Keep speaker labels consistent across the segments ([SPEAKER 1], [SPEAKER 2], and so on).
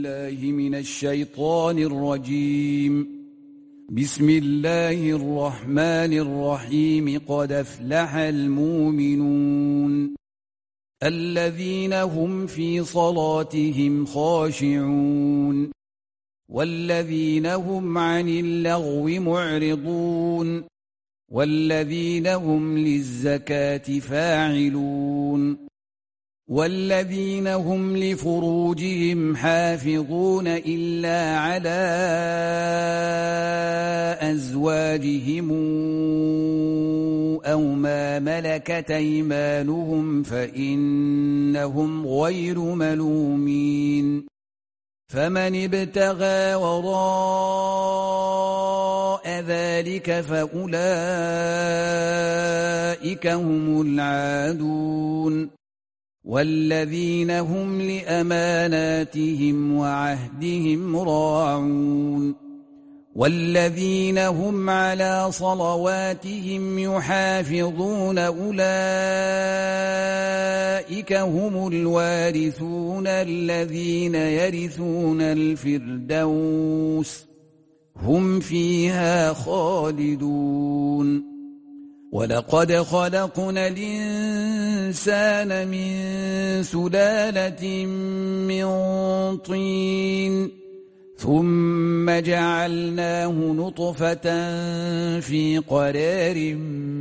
[SPEAKER 1] بالله من الشيطان الرجيم. بسم الله الرحمن الرحيم. قد أفلح المؤمنون الذين هم في صلاتهم خاشعون والذين هم عن اللغو معرضون والذين هم للزكاة فاعلون والذين هم لفروجهم حافظون إلا على أزواجهم أو ما ملكت أيمانهم فإنهم غير ملومين. فمن ابتغى وراء ذلك فأولئك هم العادون والذين هم لأماناتهم وعهدهم راعون والذين هم على صلواتهم يحافظون أولئك هم الوارثون الذين يرثون الفردوس هم فيها خالدون. ولقد خلقنا الإنسان من سلالة من طين ثم جعلناه نطفة في قرار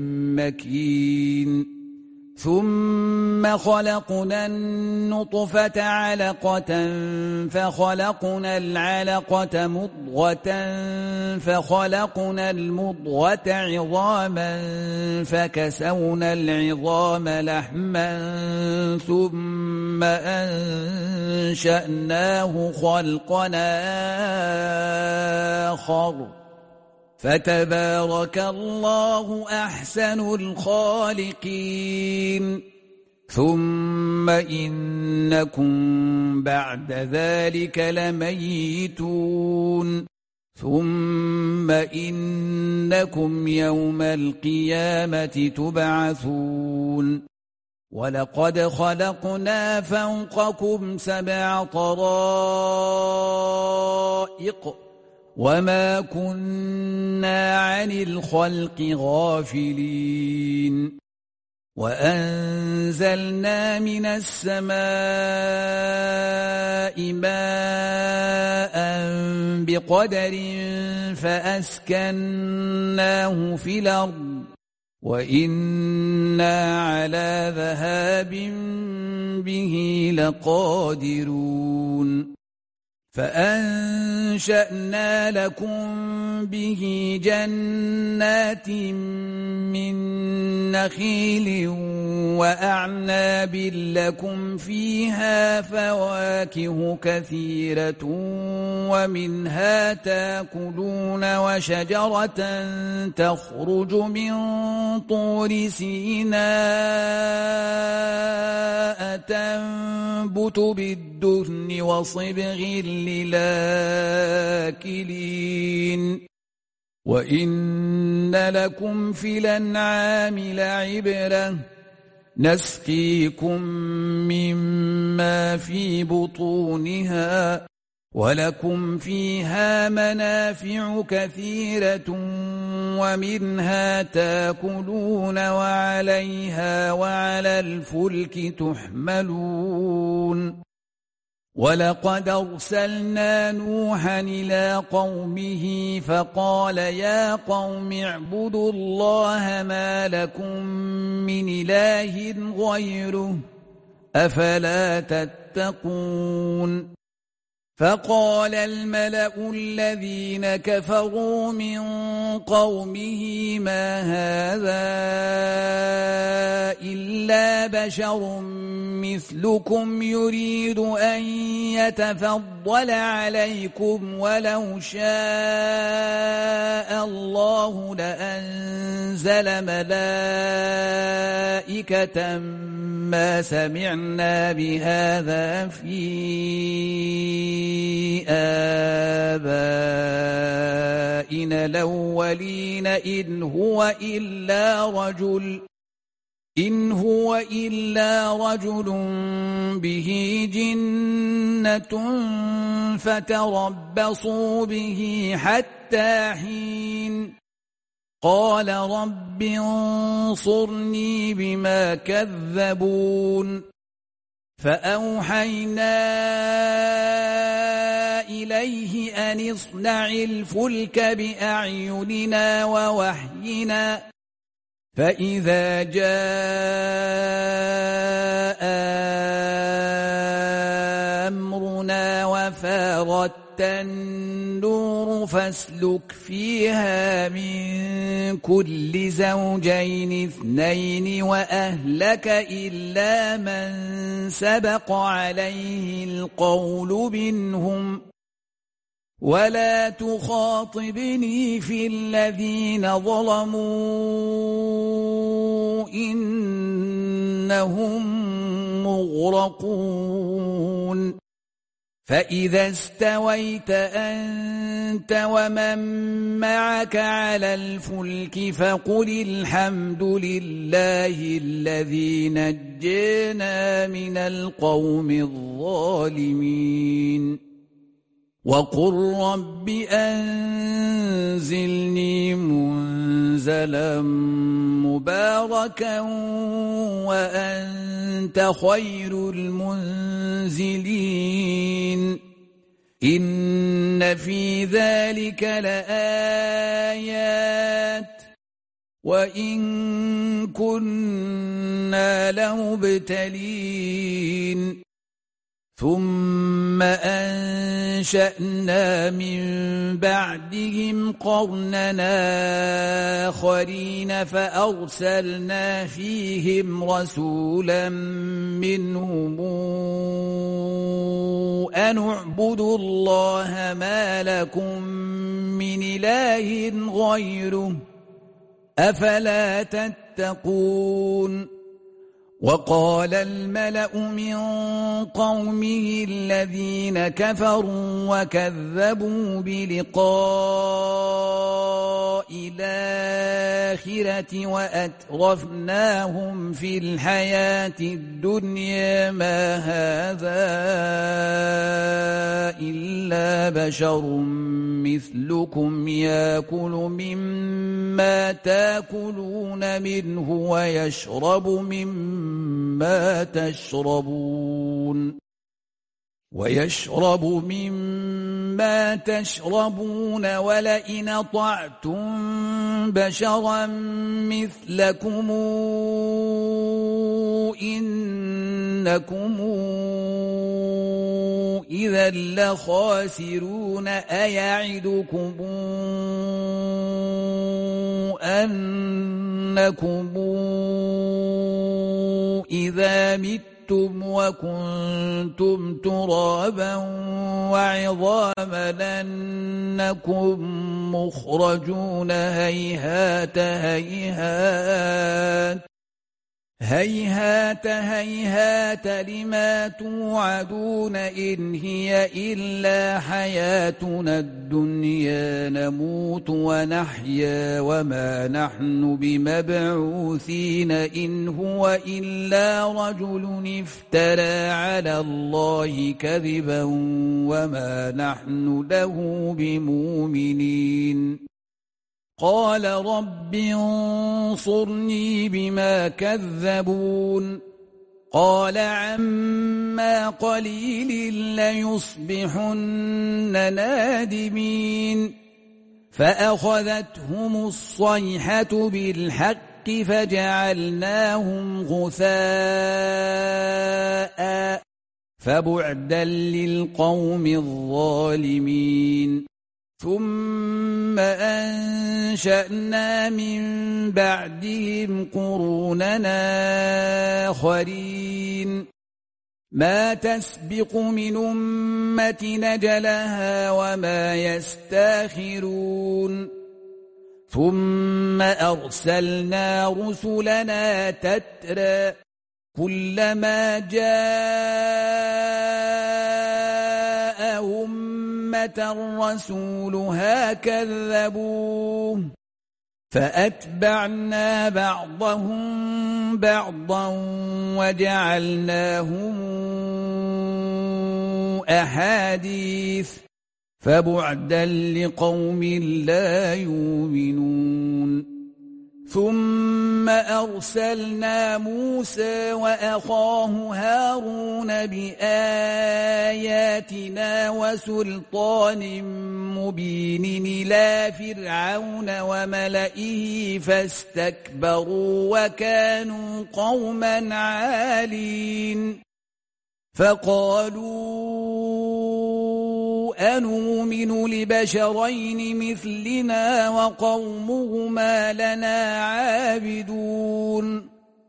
[SPEAKER 1] مكين ثم خلقنا النطفة علقة فخلقنا العلقة مضغة فخلقنا المضغة عظاما فكسونا العظام لحما ثم أنشأناه خلقنا آخر فتبارك الله أحسن الخالقين. ثم إنكم بعد ذلك لميتون ثم إنكم يوم القيامة تبعثون. ولقد خلقنا فوقكم 7 طرائق وما كنا عن الخلق غافلين. وأنزلنا من السماء ماء بقدر فأسكناه في الأرض وإنا على ذهاب به لقادرون. فأنشأنا لكم به جنات من نخيل وأعناب لكم فيها فواكه كثيرة ومنها تأكلون وشجرة تخرج من طور سيناء تنبت بالدهن وصبغ للآكلين. وإن لكم في الأنعام لعبرة نسقيكم مما في بطونها ولكم فيها منافع كثيرة ومنها تأكلون وعليها وعلى الفلك تحملون. ولقد أرسلنا نوحا إلى قومه فقال يا قوم اعبدوا الله ما لكم من إله غيره أفلا تتقون. فقال الملأ الذين كفروا من قومه ما هذا إلا بشر مثلكم يريد أن يتفضل عليكم ولو شاء الله لأنزل ملائكة ما سمعنا بهذا في آبائنا الأولين إن هو إلا رجل به جنة فتربصوا به حتى حين قال رب انصرني بما كذبون فأوحينا إليه أن اصنع الفلك بأعيننا ووحينا فإذا جاء أمرنا وفارت النور فاسلك فيها من كل زوجين اثنين وأهلك إلا من سبق عليه القول منهم ولا تخاطبني في الذين ظلموا إنهم مغرقون فإذا استويت أنت ومن معك على الفلك فقل الحمد لله الذي نجينا من القوم الظالمين وقل رب أنزلني منزلا مباركا وأنت خير المنزلين إن في ذلك لآيات وإن كنا لمبتلين ثم أنشأنا من بعدهم قرننا آخرين فأرسلنا فيهم رسولا منهم أن اعبدوا الله ما لكم من إله غيره أفلا تتقون وقال الملأ من قومه الذين كفروا وكذبوا بلقاء الآخرة وأترفناهم في الحياة الدنيا ما هذا إلا بشر مثلكم يأكل مما تأكلون منه ويشرب مما تشربون ولئن أطعتم بشرا مثلكم إنكم إذا لخاسرون أيعدكم أنكم إذا متم وكنتم ترابا وعظاما أنكم مخرجون هيهات لما توعدون إن هي إلا حياتنا الدنيا نموت ونحيا وما نحن بمبعوثين إن هو إلا رجل افترى على الله كذبا وما نحن له بمؤمنين قال رب انصرني بما كذبون قال عما قليل ليصبحن نادمين فأخذتهم الصيحة بالحق فجعلناهم غثاء فبعدا للقوم الظالمين ثم أنشأنا من بعدهم قروننا آخرين ما تسبق من أمة نجلها وما يستاخرون ثم أرسلنا رسلنا تترى كلما جاء أمة رسولها كذبوه فأتبعنا بعضهم بعضا وجعلناهم أحاديث فبعدا لقوم لا يؤمنون ثم أرسلنا موسى وأخاه هارون بآياتنا وسلطان مبين إلى فرعون وملئه فاستكبروا وكانوا قوما عالين فقالوا أنؤمن لبشرين مثلنا وقومهما لنا عابدون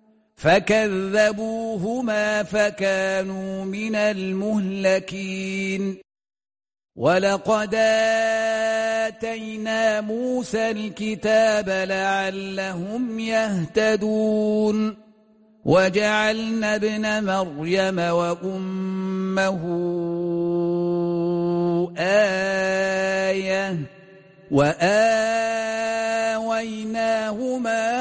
[SPEAKER 1] فكذبوهما فكانوا من المهلكين ولقد آتينا موسى الكتاب لعلهم يهتدون وجعلنا ابن مريم وأمه آية وآويناهما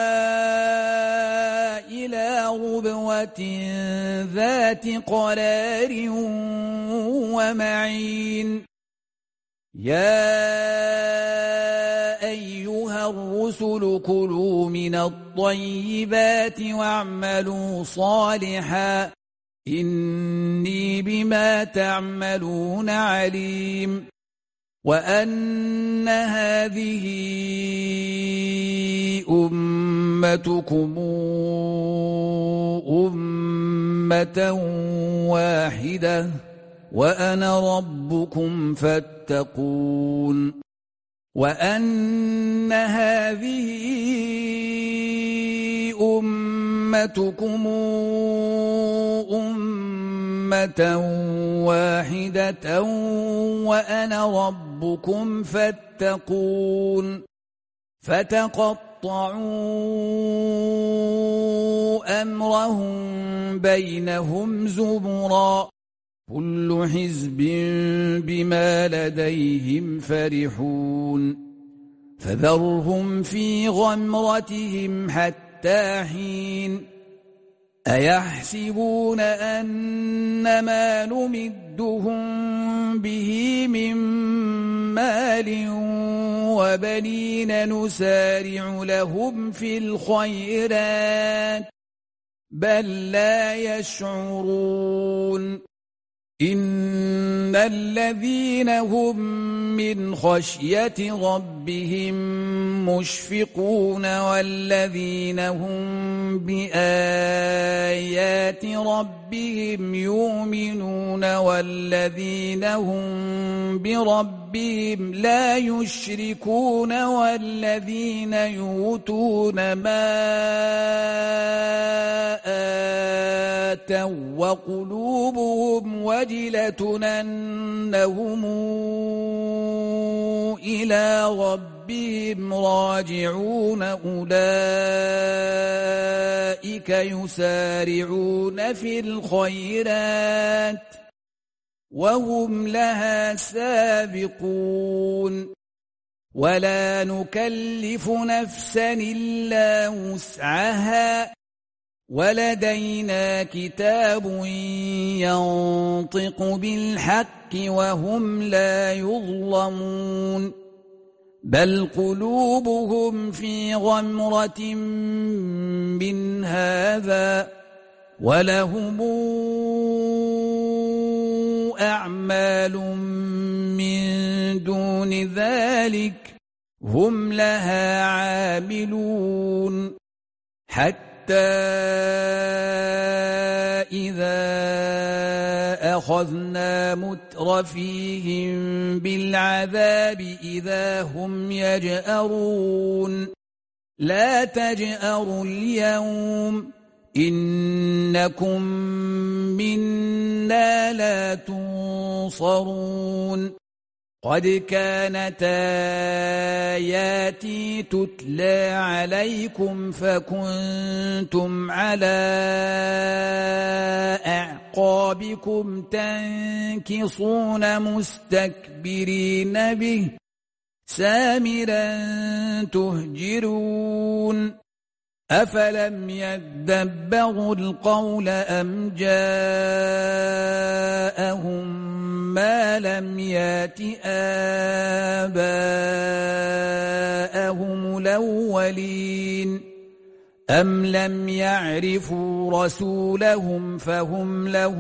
[SPEAKER 1] إلى ربوة ذات قرار ومعين يا أيها الرسل كلوا من الطيبات واعملوا صالحا إني بما تعملون عليم وأن هذه أمتكم أمة واحدة وأنا ربكم فاتقون وأن هذه أمتكم أمة واحدة وأنا ربكم فاتقون فتقطعوا أمرهم بينهم زبرا كل حزب بما لديهم فرحون فذرهم في غمرتهم حتى حين أيحسبون أن ما نمدهم به من مال وبنين نسارع لهم في الخيرات بل لا يشعرون إن الذين هم من خشية ربهم مشفقون والذين هم بآيات ربهم يؤمنون والذين هم بربهم لا يشركون والذين يؤتون ما آتوا وقلوبهم وجلة أنهم إلى ربهم راجعون أولئك يسارعون في الخيرات وهم لها سابقون ولا نكلف نفسا إلا وسعها ولدينا كتاب ينطق بالحق وهم لا يظلمون بل قلوبهم في غمرة من هذا ولهم أعمال من دون ذلك هم لها عاملون حتى إذا أخذنا مترفيهم بالعذاب إذا هم يجأرون لا تجأروا اليوم إنكم منا لا تنصرون قد كانت آياتي تتلى عليكم فكنتم على أعقابكم تنكصون مستكبرين به سامرا تهجرون أفلم يدبروا القول أم جاءهم ما لم يات آباءهم الأولين أم لم يعرفوا رسولهم فهم له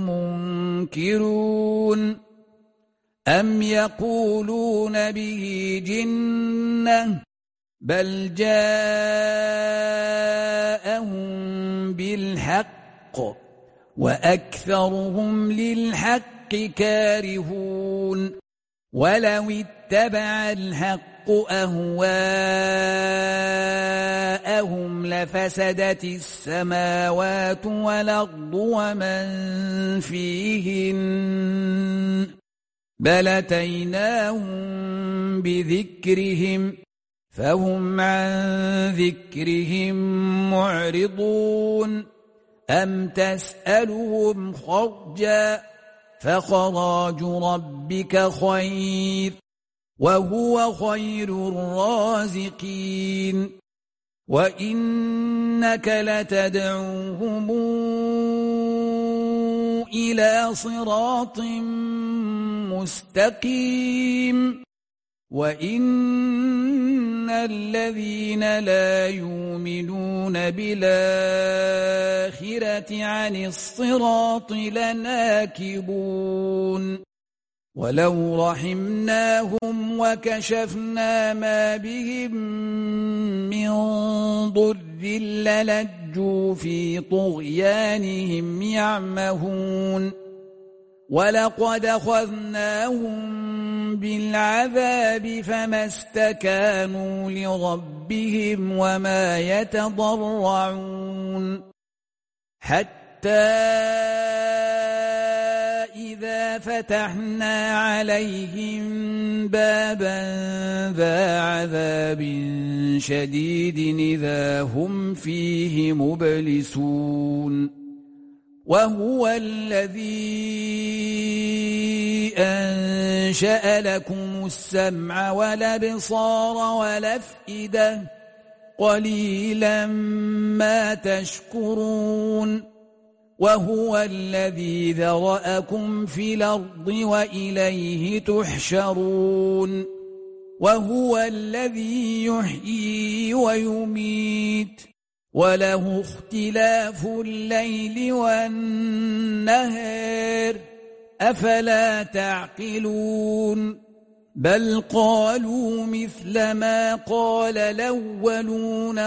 [SPEAKER 1] منكرون أم يقولون به جنة بل جاءهم بالحق وأكثرهم للحق كارهون ولو اتبع الحق أهواءهم لفسدت السماوات والأرض ومن فيهن بل أتيناهم بذكرهم فهم عن ذكرهم معرضون أم تسألهم خرجا فخراج ربك خير وهو خير الرازقين وإنك لتدعوهم إلى صراط مستقيم وإن الذين لا يؤمنون بالآخرة عن الصراط لناكبون ولو رحمناهم وكشفنا ما بهم من ضر للجوا في طغيانهم يعمهون ولقد أخذناهم بالعذاب فما استكانوا لربهم وما يتضرعون حتى إذا فتحنا عليهم بابا ذا عذاب شديد إذا هم فيه مبلسون وهو الذي أنشأ لكم السمع والأبصار والأفئدة قليلا ما تشكرون وهو الذي ذرأكم في الأرض وإليه تحشرون وهو الذي يحيي ويميت وله اختلاف الليل والنهار أفلا تعقلون بل قالوا مثل ما قال الأولون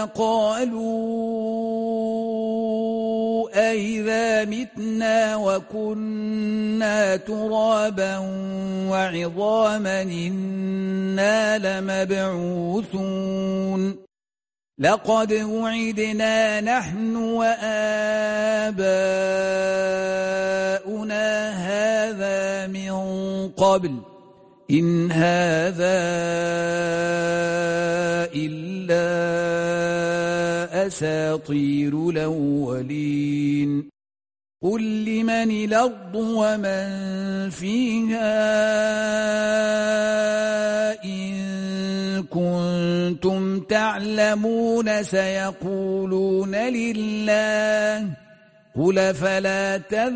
[SPEAKER 1] قالوا أئذا متنا وكنا ترابا وعظاما إنا لمبعوثون لقد وعدنا نحن وآباؤنا هذا من قبل إن هذا إلا أساطير الأولين قل لمن الأرض ومن فيها إن كنتم تعلمون سيقولون لله قل فلا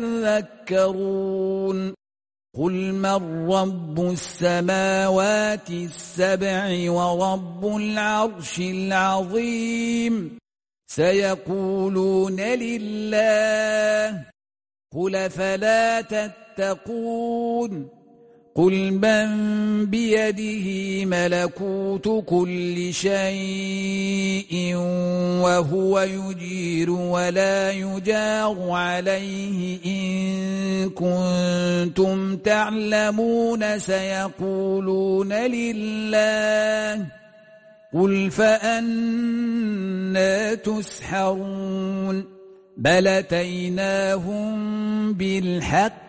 [SPEAKER 1] تذكرون قل من رب السماوات السبع ورب العرش العظيم سيقولون لله قل فلا تتقون قل من بيده ملكوت كل شيء وهو يجير ولا يجار عليه إن كنتم تعلمون سيقولون لله قل فأنى تسحرون بل أتيناهم بالحق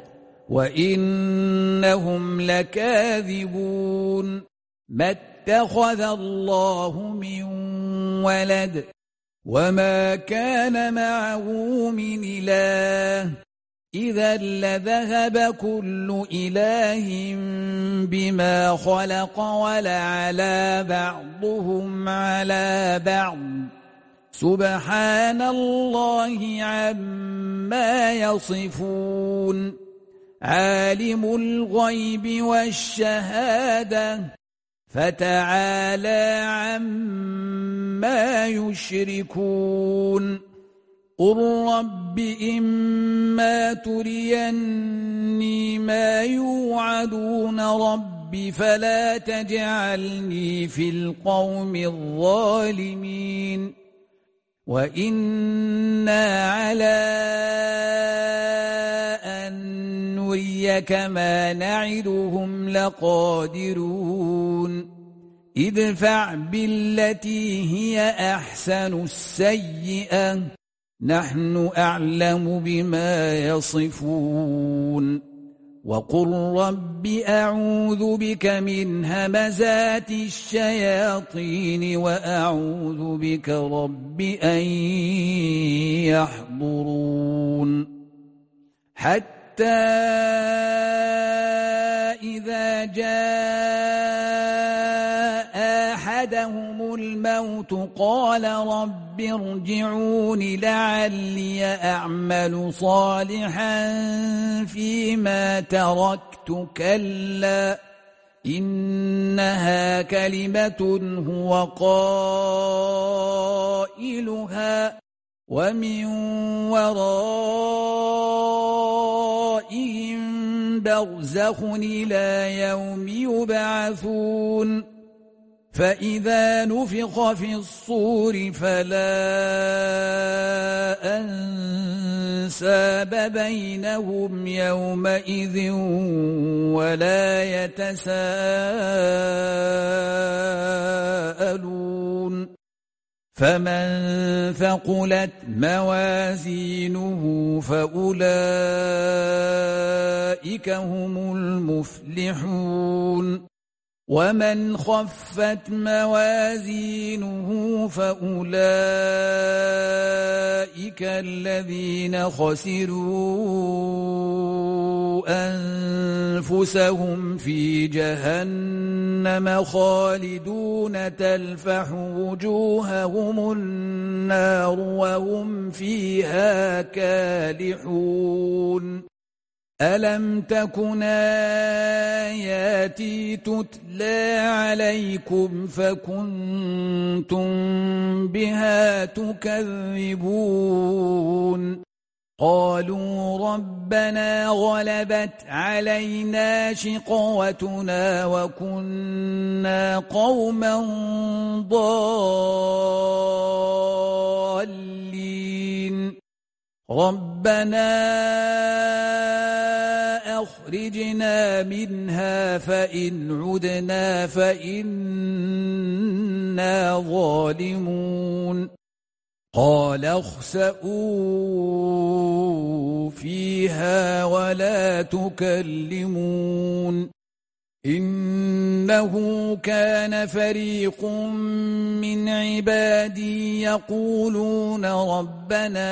[SPEAKER 1] وإنهم لكاذبون ما اتخذ الله من ولد وما كان معه من إله إذا لذهب كل إله بما خلق ولعلى بعضهم على بعض سبحان الله عما يصفون عالم الغيب والشهادة فتعالى عما يشركون قل رب إما تريني ما يوعدون رب فلا تجعلني في القوم الظالمين وإنا على أن نريك ما نعدهم لقادرون ادفع بالتي هي أحسن السيئة نحن أعلم بما يصفون وقل رب أعوذ بك من همزات الشياطين وأعوذ بك رب أن يحضرون حتى إذا جاء أحدهم الموت قال رب ارجعون لعلي أعمل صالحا فيما تركت كلا إنها كلمة هو قائلها ومن ورائهم برزخ إلى يوم يبعثون فإذا نفخ في الصور فلا أنساب بينهم يومئذ ولا يتساءلون فمن ثقلت موازينه فأولئك هم المفلحون ومن خفت موازينه فأولئك الذين خسروا أنفسهم في جهنم خالدون تلفح وجوههم النار وهم فيها كالحون ألم تكن آياتي تتلى عليكم فكنتم بها تكذبون قالوا ربنا غلبت علينا شقوتنا وكنا قوما ضالين ربنا أخرجنا منها فإن عدنا فإنا ظالمون قال اخسئوا فيها ولا تكلمون إنه كان فريق من عبادي يقولون ربنا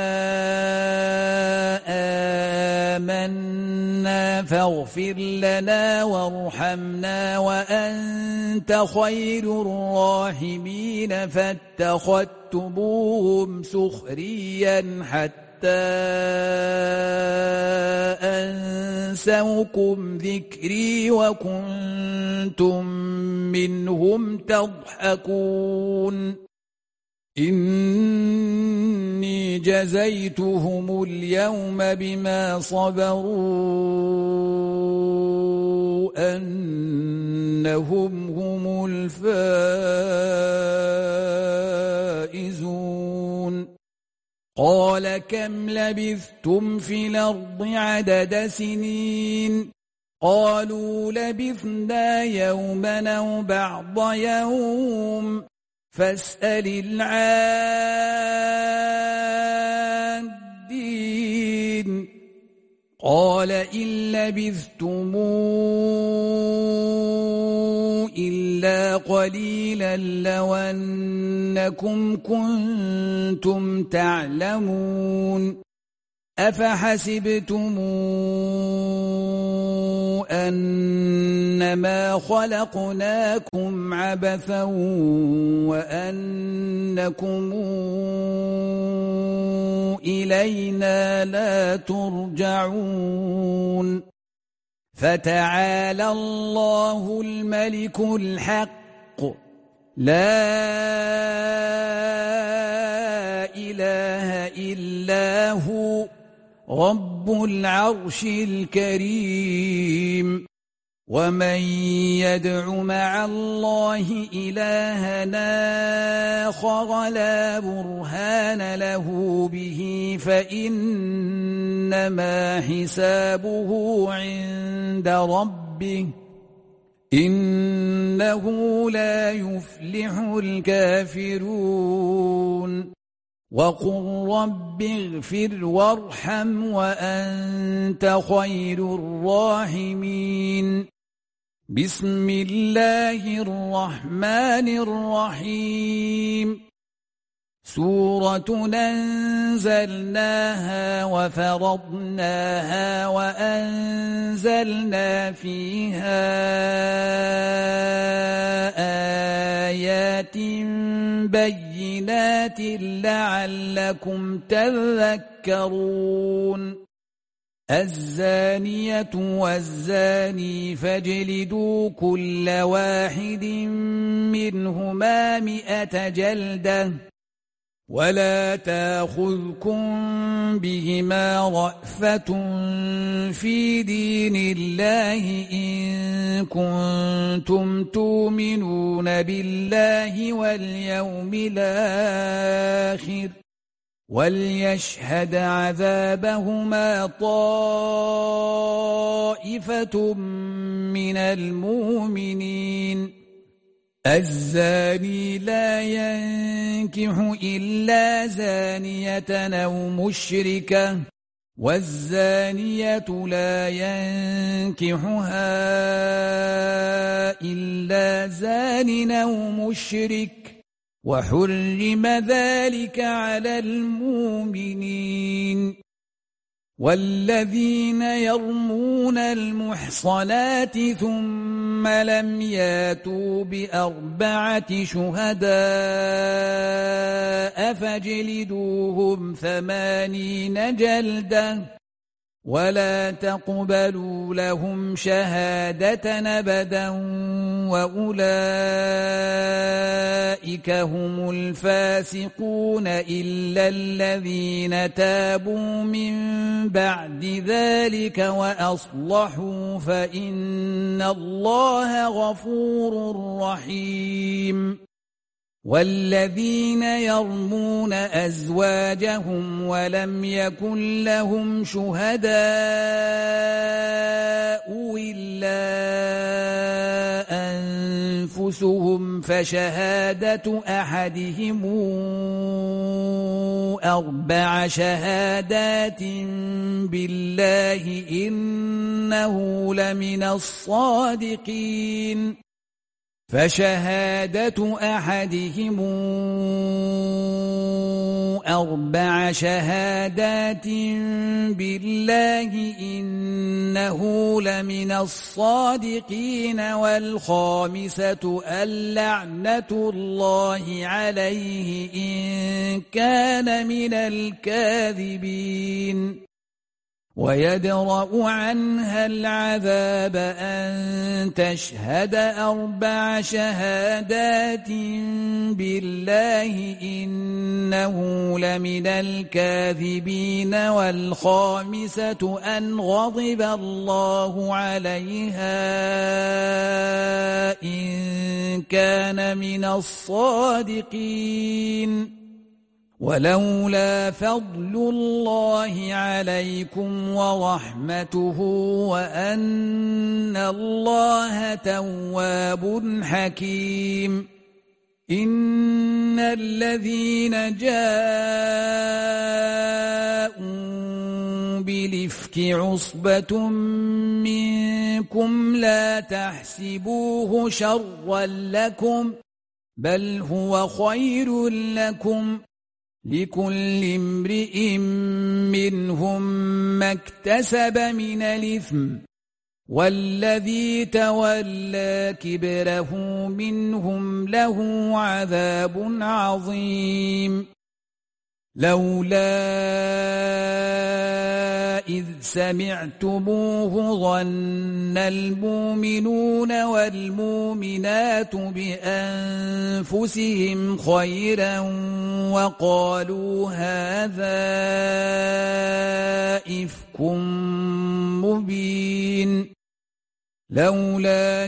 [SPEAKER 1] آمنا فاغفر لنا وارحمنا وأنت خير الراحمين فاتخذتموهم سخريا حتى أنسوكم ذكري وكنتم منهم تضحكون إني جزيتهم اليوم بما صبروا أنهم هم الفائزون قال كم لبثتم في الأرض عدد سنين قالوا لبثنا يوما أو بعض يوم فاسأل العادين قال إن لبثتم إلا قليلا لو أنكم كنتم تعلمون أفحسبتم إنما خلقناكم عبثا وأنكم إلينا لا ترجعون فتعالى الله الملك الحق لا إله إلا هو رب العرش الكريم ومن يدع مع الله إلهنا آخر لا برهان له به فإنما حسابه عند ربه إنه لا يفلح الكافرون وقل رب اغفر وارحم وأنت خير الراحمين بسم الله الرحمن الرحيم سورة أنزلناها وفرضناها وأنزلنا فيها آيات بينات لعلكم تذكرون الزانية والزاني فاجلدوا كل واحد منهما 100 جلدة ولا تأخذكم بهما رأفة في دين الله إن كنتم تؤمنون بالله واليوم الآخر وليشهد عذابهما طائفة من المؤمنين الزاني لا ينكح إلا زانية أو مشركة والزانية لا ينكحها إلا زان أو مشرك وحرم ذلك على المؤمنين والذين يرمون المحصنات ثم لم ياتوا ب4 شهداء فاجلدوهم 80 جلدة ولا تقبلوا لهم شهادة أبدا وأولئك هم الفاسقون إلا الذين تابوا من بعد ذلك وأصلحوا فإن الله غفور رحيم والذين يرمون أزواجهم ولم يكن لهم شهداء إلا أنفسهم فشهادة أحدهم 4 شهادات بالله إنه لمن الصادقين فشهادة أحدهم 4 شهادات بالله إنه لمن الصادقين والخامسة اللعنة الله عليه إن كان من الكاذبين ويدرأ عنها العذاب أن تشهد 4 شهادات بالله إنه لمن الكاذبين والخامسة أن غضب الله عليها إن كان من الصادقين ولولا فضل الله عليكم ورحمته وأن الله تواب حكيم إن الذين جاءوا بالإفك عصبة منكم لا تحسبوه شرا لكم بل هو خير لكم لكل امرئ منهم ما اكتسب من الإثم والذي تولى كبره منهم له عذاب عظيم لولا إذ سمعتموه ظن المؤمنون والمؤمنات بأنفسهم خيرا وقالوا هذا إفك مبين لولا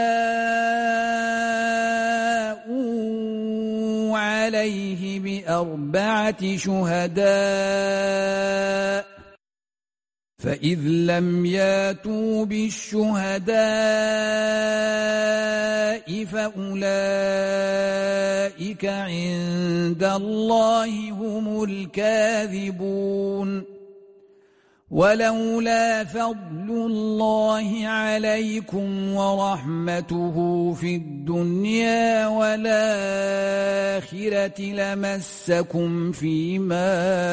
[SPEAKER 1] جاءوا عليه بأربعة شهداء فإذ لم ياتوا بالشهداء فأولئك عند الله هم الكاذبون ولولا فضل الله عليكم ورحمته في الدنيا والآخرة لمسكم فيما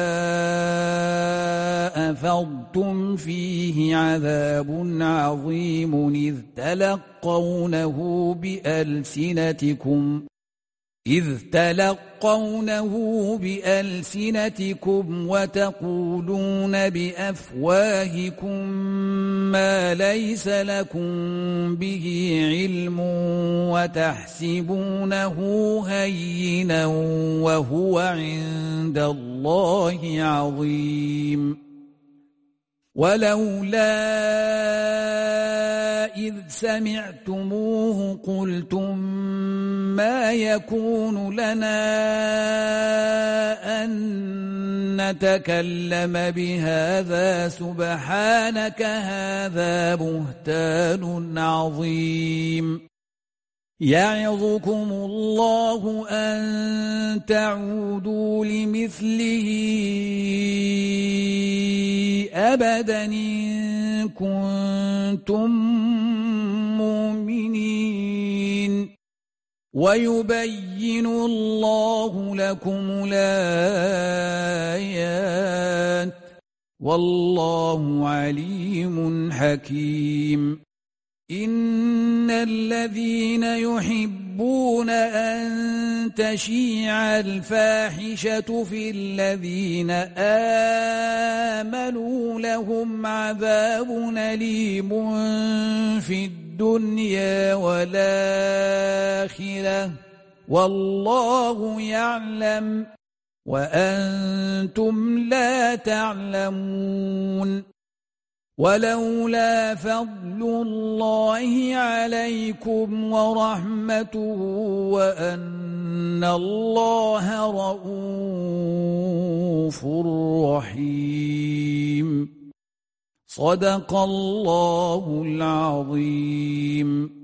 [SPEAKER 1] أفضتم فيه عذاب عظيم إذ تلقونه بألسنتكم وتقولون بأفواهكم ما ليس لكم به علم وتحسبونه هينا وهو عند الله عظيم ولولا إذ سمعتموه قلتم ما يكون لنا أن نتكلم بهذا سبحانك هذا بهتان عظيم يعظكم الله أن تعودوا لمثله أبدا إن كنتم مؤمنين ويبين الله لكم الآيات والله عليم حكيم إن الذين يحبون أن تشيع الفاحشة في الذين آمنوا لهم عذاب أليم في الدنيا والآخرة والله يعلم وأنتم لا تعلمون ولولا فضل الله عليكم ورحمته وأن الله رؤوف رحيم صدق الله العظيم.